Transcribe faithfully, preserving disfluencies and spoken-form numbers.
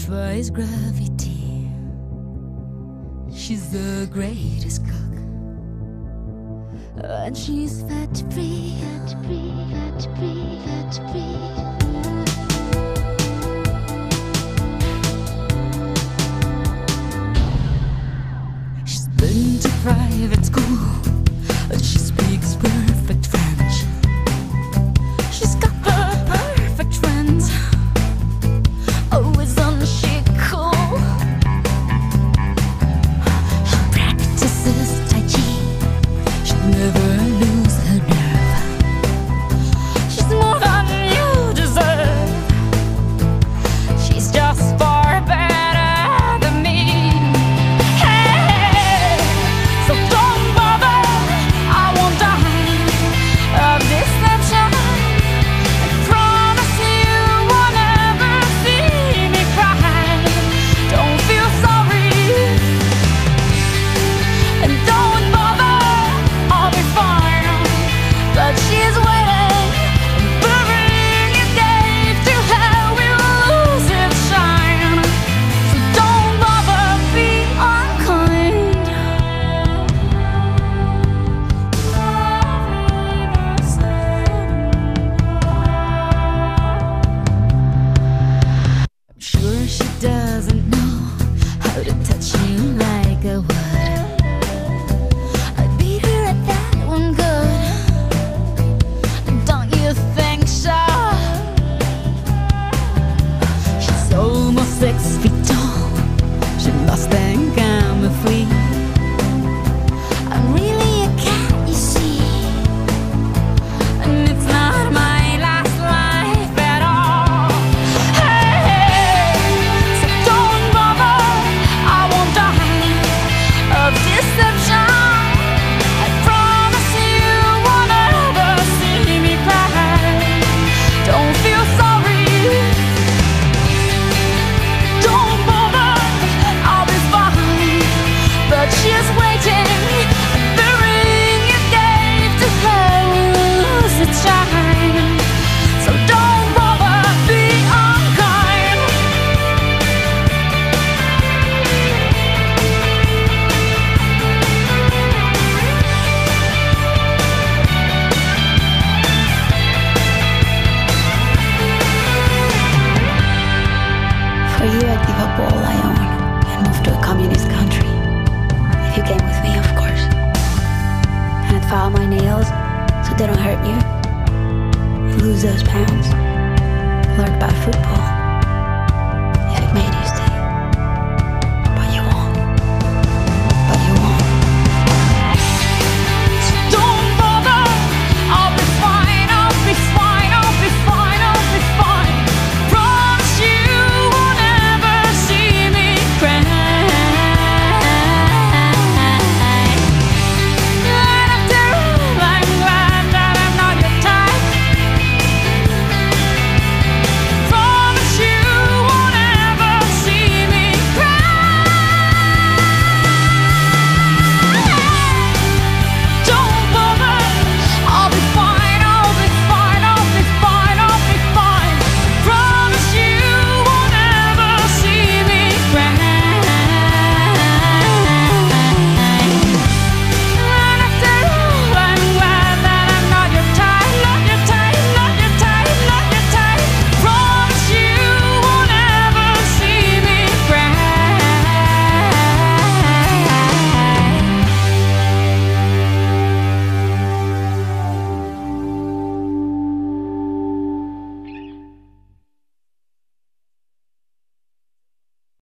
defies gravity. She's the greatest cook, and she's fat free, fat free, fat free, fat free. She's been to private school, and she speaks perfect French. She's got her perfect friends, always on the chic cool. She practices Tai Chi, she'll never lose her nerve. She's more than you deserve, she's just far better than me. Hey, so don't bother, I won't die of this tension. I promise you won't ever see me cry. Don't feel sorry, and don't bother, I'll be fine. But she's waiting, burning your gave to hell, we will lose its shine. So don't bother, be unkind. I'm sure she doesn't know how to touch you like I would. I beat her at that one good, don't you think so? She's almost six feet tall, she must think I'm a freak. I'm really a cat, you see, and it's not my last life at all. Hey, so don't bother, I won't die of deception. I promise you won't ever see me cry. Don't feel sorry, don't bother, I'll be fine. But she's waiting, the ring you gave to her will lose its shine. So don't bother, be unkind. For you, I'd give up all I own and move to a communist country. If you came with me, of course. And I'd file my nails so they don't hurt you. Lose those pounds. Learn about food